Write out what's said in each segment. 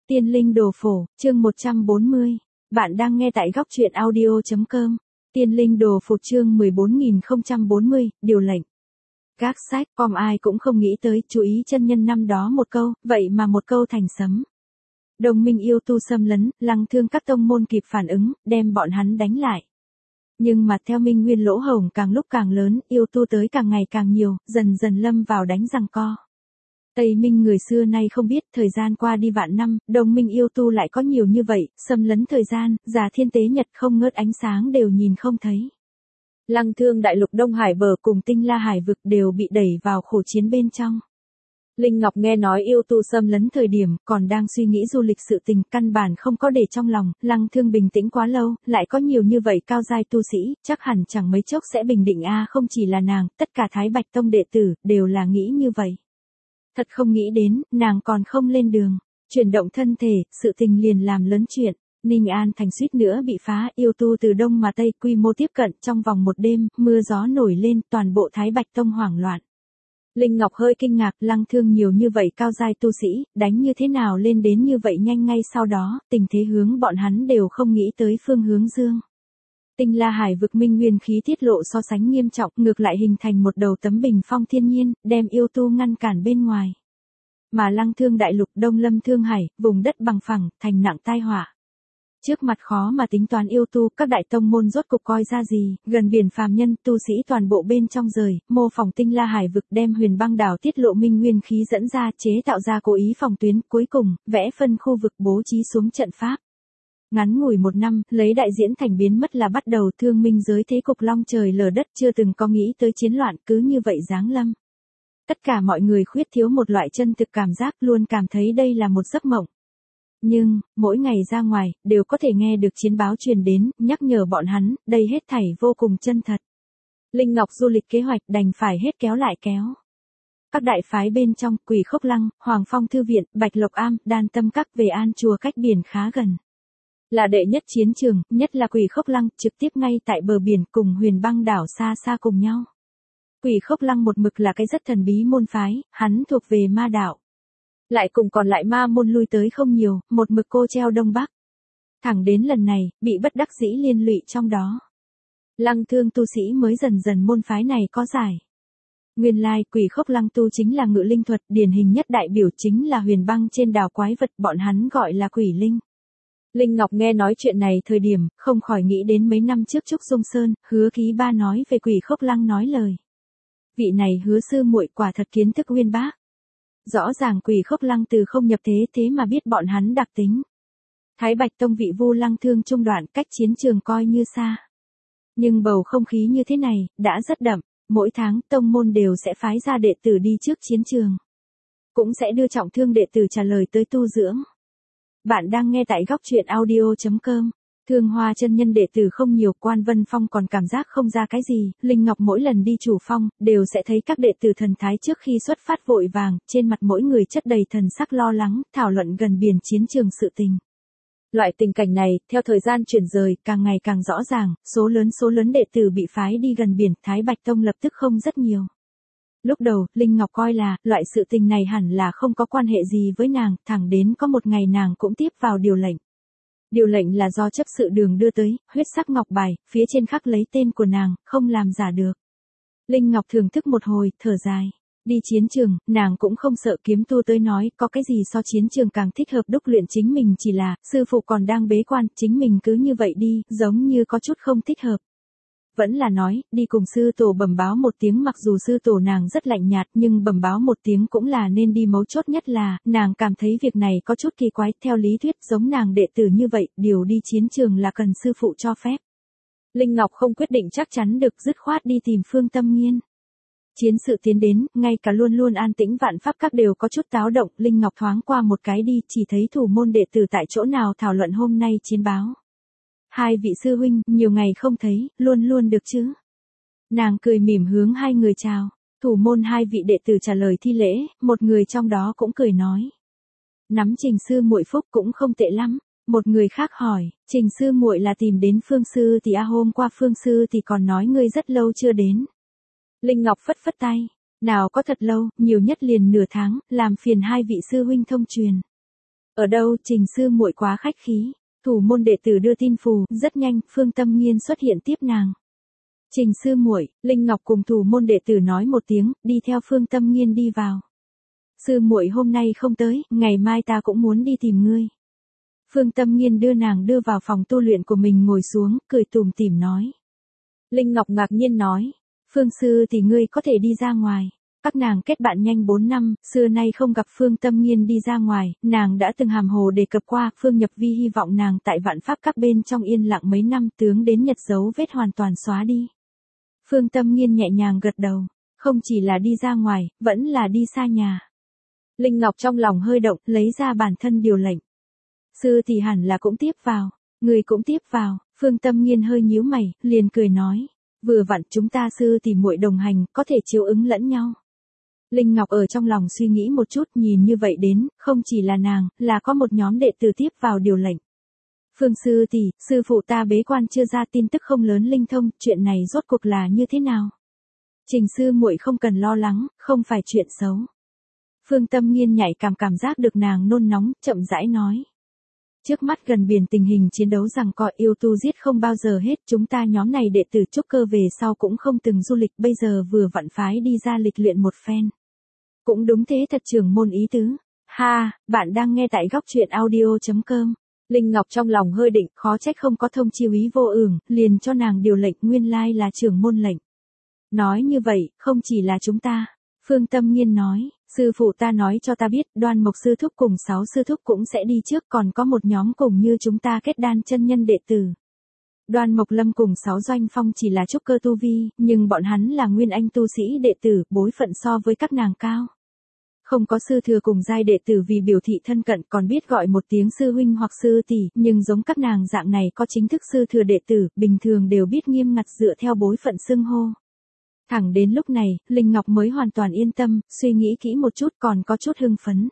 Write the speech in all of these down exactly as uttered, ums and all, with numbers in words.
Tiên linh đồ phổ, chương một trăm bốn mươi. Bạn đang nghe tại góc truyện audio chấm com. Tiên linh đồ phổ chương mười bốn nghìn không trăm bốn mươi, điều lệnh. Các sách, com ai cũng không nghĩ tới, chú ý chân nhân năm đó một câu, vậy mà một câu thành sấm. Đồng minh yêu tu xâm lấn, Lăng Thương các tông môn kịp phản ứng, đem bọn hắn đánh lại. Nhưng mà theo minh nguyên lỗ hổng càng lúc càng lớn, yêu tu tới càng ngày càng nhiều, dần dần lâm vào đánh giằng co. Tây Minh người xưa nay không biết, thời gian qua đi vạn năm, đồng minh yêu tu lại có nhiều như vậy, xâm lấn thời gian, già thiên tế nhật không ngớt ánh sáng đều nhìn không thấy. Lăng Thương đại lục Đông Hải bờ cùng Tinh La Hải vực đều bị đẩy vào khổ chiến bên trong. Linh Ngọc nghe nói yêu tu xâm lấn thời điểm, còn đang suy nghĩ du lịch sự tình, căn bản không có để trong lòng, Lăng Thương bình tĩnh quá lâu, lại có nhiều như vậy cao giai tu sĩ, chắc hẳn chẳng mấy chốc sẽ bình định a, không chỉ là nàng, tất cả Thái Bạch Tông đệ tử, đều là nghĩ như vậy. Thật không nghĩ đến, nàng còn không lên đường, chuyển động thân thể, sự tình liền làm lớn chuyện. Ninh An thành suýt nữa bị phá, yêu tu từ đông mà tây quy mô tiếp cận, trong vòng một đêm, mưa gió nổi lên, toàn bộ Thái Bạch Tông hoảng loạn. Linh Ngọc hơi kinh ngạc, Lăng Thương nhiều như vậy cao giai tu sĩ, đánh như thế nào lên đến như vậy nhanh, ngay sau đó, tình thế hướng bọn hắn đều không nghĩ tới phương hướng dương. Tinh La Hải vực minh nguyên khí tiết lộ so sánh nghiêm trọng, ngược lại hình thành một đầu tấm bình phong thiên nhiên, đem yêu tu ngăn cản bên ngoài. Mà Lăng Thương đại lục Đông Lâm Thương Hải, vùng đất bằng phẳng, thành nặng tai họa. Trước mặt khó mà tính toán yêu tu, các đại tông môn rốt cục coi ra gì, gần biển phàm nhân, tu sĩ toàn bộ bên trong rời, mô phỏng Tinh La Hải vực đem huyền băng đảo tiết lộ minh nguyên khí dẫn ra, chế tạo ra cố ý phòng tuyến, cuối cùng, vẽ phân khu vực bố trí xuống trận pháp. Ngắn ngủi một năm, lấy đại diễn thành biến mất là bắt đầu, thương minh giới thế cục long trời lở đất, chưa từng có nghĩ tới chiến loạn, cứ như vậy giáng lâm. Tất cả mọi người khuyết thiếu một loại chân thực cảm giác, luôn cảm thấy đây là một giấc mộng. Nhưng, mỗi ngày ra ngoài, đều có thể nghe được chiến báo truyền đến, nhắc nhở bọn hắn, đây hết thảy vô cùng chân thật. Linh Ngọc du lịch kế hoạch đành phải hết kéo lại kéo. Các đại phái bên trong, Quỷ Khốc Lăng, Hoàng Phong Thư Viện, Bạch Lộc Am, Đan Tâm Các về An Chùa cách biển khá gần. Là đệ nhất chiến trường, nhất là Quỷ Khốc Lăng, trực tiếp ngay tại bờ biển cùng huyền băng đảo xa xa cùng nhau. Quỷ Khốc Lăng một mực là cái rất thần bí môn phái, hắn thuộc về ma đạo. Lại cùng còn lại ma môn lui tới không nhiều, một mực cô treo đông bắc. Thẳng đến lần này, bị bất đắc dĩ liên lụy trong đó. Lăng Thương tu sĩ mới dần dần môn phái này có giải. Nguyên lai, Quỷ Khốc Lăng tu chính là ngự linh thuật, điển hình nhất đại biểu chính là huyền băng trên đảo quái vật, bọn hắn gọi là quỷ linh. Linh Ngọc nghe nói chuyện này thời điểm, không khỏi nghĩ đến mấy năm trước Trúc Dung Sơn, Hứa Ký Ba nói về Quỷ Khốc Lăng nói lời. Vị này Hứa sư muội quả thật kiến thức uyên bác. Rõ ràng Quỷ Khốc Lăng từ không nhập thế thế mà biết bọn hắn đặc tính. Thái Bạch Tông vị Vu Lăng Thương trung đoạn, cách chiến trường coi như xa. Nhưng bầu không khí như thế này, đã rất đậm, mỗi tháng tông môn đều sẽ phái ra đệ tử đi trước chiến trường. Cũng sẽ đưa trọng thương đệ tử trả lời tới tu dưỡng. Bạn đang nghe tại góc truyện audio chấm com. Thương Hoa chân nhân đệ tử không nhiều, Quan Vân Phong còn cảm giác không ra cái gì, Linh Ngọc mỗi lần đi chủ phong, đều sẽ thấy các đệ tử thần thái trước khi xuất phát vội vàng, trên mặt mỗi người chất đầy thần sắc lo lắng, thảo luận gần biển chiến trường sự tình. Loại tình cảnh này, theo thời gian chuyển rời, càng ngày càng rõ ràng, số lớn số lớn đệ tử bị phái đi gần biển, Thái Bạch Tông lập tức không rất nhiều. Lúc đầu, Linh Ngọc coi là, loại sự tình này hẳn là không có quan hệ gì với nàng, thẳng đến có một ngày nàng cũng tiếp vào điều lệnh. Điều lệnh là do chấp sự đường đưa tới, huyết sắc ngọc bài, phía trên khắc lấy tên của nàng, không làm giả được. Linh Ngọc thưởng thức một hồi, thở dài. Đi chiến trường, nàng cũng không sợ kiếm tu tới nói, có cái gì so chiến trường càng thích hợp đúc luyện chính mình, chỉ là, sư phụ còn đang bế quan, chính mình cứ như vậy đi, giống như có chút không thích hợp. Vẫn là nói, đi cùng sư tổ bẩm báo một tiếng, mặc dù sư tổ nàng rất lạnh nhạt, nhưng bẩm báo một tiếng cũng là nên đi, mấu chốt nhất là, nàng cảm thấy việc này có chút kỳ quái, theo lý thuyết giống nàng đệ tử như vậy, điều đi chiến trường là cần sư phụ cho phép. Linh Ngọc không quyết định chắc chắn được, dứt khoát đi tìm Phương Tâm Nghiên. Chiến sự tiến đến, ngay cả luôn luôn an tĩnh vạn pháp các đều có chút táo động, Linh Ngọc thoáng qua một cái đi, chỉ thấy thủ môn đệ tử tại chỗ nào thảo luận hôm nay chiến báo. Hai vị sư huynh, nhiều ngày không thấy, luôn luôn được chứ? Nàng cười mỉm hướng hai người chào, thủ môn hai vị đệ tử trả lời thi lễ, một người trong đó cũng cười nói. Nắm Trình sư muội phúc cũng không tệ lắm. Một người khác hỏi, Trình sư muội là tìm đến Phương sư thì a hôm qua Phương sư thì còn nói ngươi rất lâu chưa đến. Linh Ngọc phất phất tay, nào có thật lâu, nhiều nhất liền nửa tháng, làm phiền hai vị sư huynh thông truyền. Ở đâu, Trình sư muội quá khách khí. Thủ môn đệ tử đưa tin phù, rất nhanh, Phương Tâm Nghiên xuất hiện tiếp nàng. Trình sư muội, Linh Ngọc cùng thủ môn đệ tử nói một tiếng, đi theo Phương Tâm Nghiên đi vào. Sư muội hôm nay không tới, ngày mai ta cũng muốn đi tìm ngươi. Phương Tâm Nghiên đưa nàng đưa vào phòng tu luyện của mình ngồi xuống, cười tủm tỉm nói. Linh Ngọc ngạc nhiên nói, Phương sư thì ngươi có thể đi ra ngoài. Các nàng kết bạn nhanh bốn năm, xưa nay không gặp Phương Tâm Nghiên đi ra ngoài, nàng đã từng hàm hồ đề cập qua, Phương Nhập Vi hy vọng nàng tại vạn pháp các bên trong yên lặng mấy năm tướng đến nhật dấu vết hoàn toàn xóa đi. Phương Tâm Nghiên nhẹ nhàng gật đầu, không chỉ là đi ra ngoài, vẫn là đi xa nhà. Linh Ngọc trong lòng hơi động, lấy ra bản thân điều lệnh. Sư thì hẳn là cũng tiếp vào, người cũng tiếp vào, Phương Tâm Nghiên hơi nhíu mày, liền cười nói, vừa vặn chúng ta sư thì muội đồng hành, có thể chiếu ứng lẫn nhau. Linh Ngọc ở trong lòng suy nghĩ một chút, nhìn như vậy đến, không chỉ là nàng, là có một nhóm đệ tử tiếp vào điều lệnh. Phương sư tỷ, sư phụ ta bế quan chưa ra tin tức không lớn linh thông, chuyện này rốt cuộc là như thế nào? Trình sư muội không cần lo lắng, không phải chuyện xấu. Phương Tâm Nghiên nhạy cảm cảm giác được nàng nôn nóng, chậm rãi nói. Trước mắt gần biển tình hình chiến đấu rằng co yêu tu giết không bao giờ hết, chúng ta nhóm này đệ tử trúc cơ về sau cũng không từng du lịch, bây giờ vừa vặn phái đi ra lịch luyện một phen. Cũng đúng thế thật, trưởng môn ý tứ. Ha, bạn đang nghe tại góc truyện audio chấm com. Linh Ngọc trong lòng hơi định, khó trách không có thông chi Úy Vô Ưởng, liền cho nàng điều lệnh, nguyên lai là trưởng môn lệnh. Nói như vậy, không chỉ là chúng ta. Phương Tâm Nghiên nói, sư phụ ta nói cho ta biết, Đoan Mộc sư thúc cùng sáu sư thúc cũng sẽ đi trước, còn có một nhóm cùng như chúng ta kết đan chân nhân đệ tử. Đoan Mộc Lâm cùng sáu Doanh Phong chỉ là trúc cơ tu vi, nhưng bọn hắn là nguyên anh tu sĩ đệ tử, bối phận so với các nàng cao. Không có sư thừa cùng giai đệ tử vì biểu thị thân cận, còn biết gọi một tiếng sư huynh hoặc sư tỷ, nhưng giống các nàng dạng này có chính thức sư thừa đệ tử, bình thường đều biết nghiêm ngặt dựa theo bối phận xưng hô. Thẳng đến lúc này, Linh Ngọc mới hoàn toàn yên tâm, suy nghĩ kỹ một chút còn có chút hưng phấn.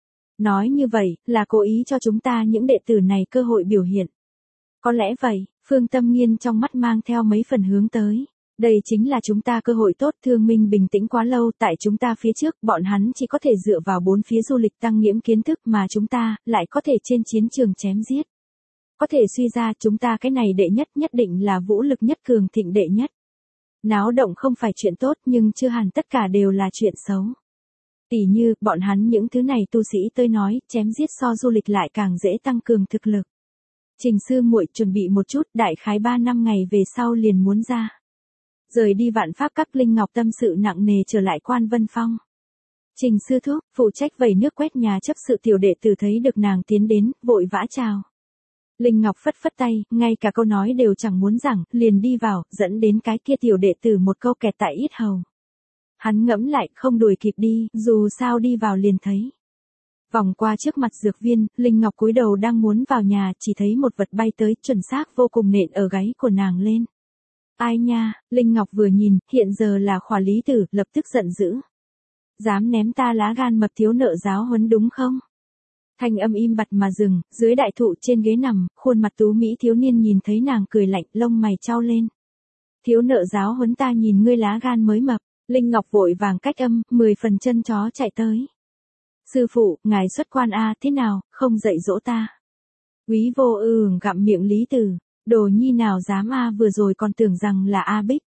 Nói như vậy, là cố ý cho chúng ta những đệ tử này cơ hội biểu hiện. Có lẽ vậy, Phương Tâm Nghiên trong mắt mang theo mấy phần hướng tới. Đây chính là chúng ta cơ hội tốt, Thương Minh bình tĩnh quá lâu, tại chúng ta phía trước, bọn hắn chỉ có thể dựa vào bốn phía du lịch tăng nghiễm kiến thức, mà chúng ta, lại có thể trên chiến trường chém giết. Có thể suy ra chúng ta cái này đệ nhất nhất định là vũ lực nhất cường thịnh đệ nhất. Náo động không phải chuyện tốt, nhưng chưa hẳn tất cả đều là chuyện xấu. Tỉ như, bọn hắn những thứ này tu sĩ tới nói, chém giết so du lịch lại càng dễ tăng cường thực lực. Trình sư muội chuẩn bị một chút, đại khái ba năm ngày về sau liền muốn ra. Rời đi vạn pháp các, Linh Ngọc tâm sự nặng nề trở lại Quan Vân Phong. Trình sư thúc, phụ trách vẩy nước quét nhà chấp sự tiểu đệ tử thấy được nàng tiến đến, vội vã chào. Linh Ngọc phất phất tay, ngay cả câu nói đều chẳng muốn giảng, liền đi vào, dẫn đến cái kia tiểu đệ tử một câu kẹt tại yết hầu. Hắn ngẫm lại, không đuổi kịp đi, dù sao đi vào liền thấy. Vòng qua trước mặt dược viên, Linh Ngọc cúi đầu đang muốn vào nhà, chỉ thấy một vật bay tới, chuẩn xác vô cùng nện ở gáy của nàng lên. Ai nha, Linh Ngọc vừa nhìn, hiện giờ là Khỏa Lý Tử, lập tức giận dữ. Dám ném ta lá gan mập thiếu nợ giáo huấn đúng không? Thanh âm im bặt mà dừng, dưới đại thụ trên ghế nằm, khuôn mặt tú mỹ thiếu niên nhìn thấy nàng cười lạnh, lông mày chau lên. Thiếu nợ giáo huấn ta nhìn ngươi lá gan mới mập. Linh Ngọc vội vàng cách âm, mười phần chân chó chạy tới. Sư phụ, ngài xuất quan a, thế nào, không dạy dỗ ta. Úy Vô Ưởng gặm miệng Lý Tử, đồ nhi nào dám a, vừa rồi còn tưởng rằng là A Bích.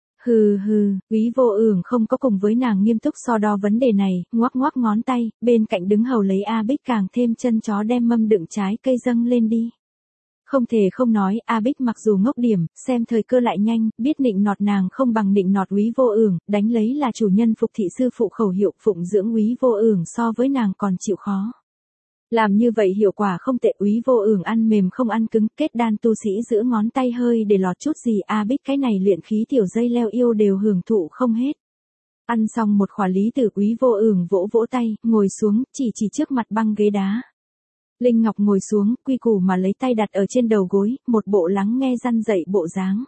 Hừ hừ, Úy Vô Ưởng không có cùng với nàng nghiêm túc so đo vấn đề này, ngoắc ngoắc ngón tay, bên cạnh đứng hầu lấy A Bích càng thêm chân chó đem mâm đựng trái cây dâng lên đi. Không thể không nói, A Bích mặc dù ngốc điểm, xem thời cơ lại nhanh, biết nịnh nọt nàng không bằng nịnh nọt Úy Vô Ưởng, đánh lấy là chủ nhân phục thị sư phụ khẩu hiệu, phụng dưỡng Úy Vô Ưởng so với nàng còn chịu khó. Làm như vậy hiệu quả không tệ, Úy Vô Ưởng ăn mềm không ăn cứng, kết đan tu sĩ giữa ngón tay hơi để lọt chút gì, A Bích cái này luyện khí tiểu dây leo yêu đều hưởng thụ không hết. Ăn xong một khỏa Lý Tử, Úy Vô Ưởng vỗ vỗ tay, ngồi xuống, chỉ chỉ trước mặt băng ghế đá. Linh Ngọc ngồi xuống, quy củ mà lấy tay đặt ở trên đầu gối, một bộ lắng nghe răn dậy bộ dáng.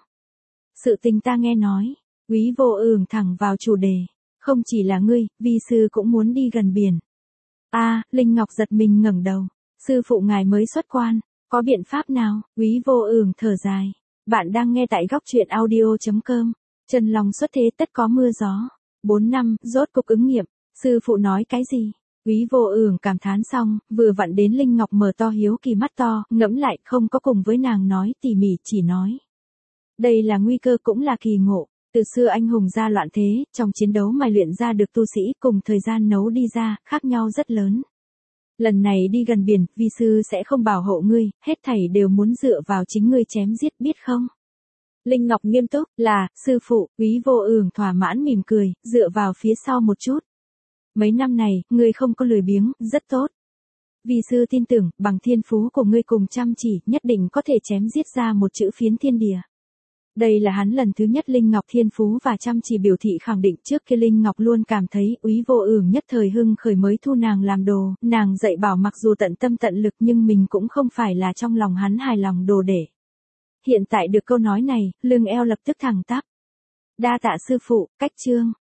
Sự tình ta nghe nói, Úy Vô Ưởng thẳng vào chủ đề, không chỉ là ngươi, vi sư cũng muốn đi gần biển. A, à, Linh Ngọc giật mình ngẩng đầu, sư phụ ngài mới xuất quan, có biện pháp nào? Úy Vô Ưởng thở dài, bạn đang nghe tại góc truyện audio chấm com, Chân Long xuất thế tất có mưa gió, bốn năm, rốt cục ứng nghiệm, sư phụ nói cái gì? Úy Vô Ưởng cảm thán xong, vừa vặn đến Linh Ngọc mở to hiếu kỳ mắt to, ngẫm lại không có cùng với nàng nói tỉ mỉ, chỉ nói. Đây là nguy cơ cũng là kỳ ngộ, từ xưa anh hùng ra loạn thế, trong chiến đấu mài luyện ra được tu sĩ cùng thời gian nấu đi ra, khác nhau rất lớn. Lần này đi gần biển, vi sư sẽ không bảo hộ ngươi, hết thảy đều muốn dựa vào chính ngươi chém giết biết không? Linh Ngọc nghiêm túc, là, sư phụ, Úy Vô Ưởng thỏa mãn mỉm cười, dựa vào phía sau một chút. Mấy năm này, ngươi không có lười biếng, rất tốt. Vi sư tin tưởng, bằng thiên phú của ngươi cùng chăm chỉ, nhất định có thể chém giết ra một chữ phiến thiên địa. Đây là hắn lần thứ nhất Linh Ngọc thiên phú và chăm chỉ biểu thị khẳng định, trước kia Linh Ngọc luôn cảm thấy Úy Vô Ưởng nhất thời hưng khởi mới thu nàng làm đồ, nàng dạy bảo mặc dù tận tâm tận lực nhưng mình cũng không phải là trong lòng hắn hài lòng đồ để. Hiện tại được câu nói này, lưng eo lập tức thẳng tắp. Đa tạ sư phụ, cách chương.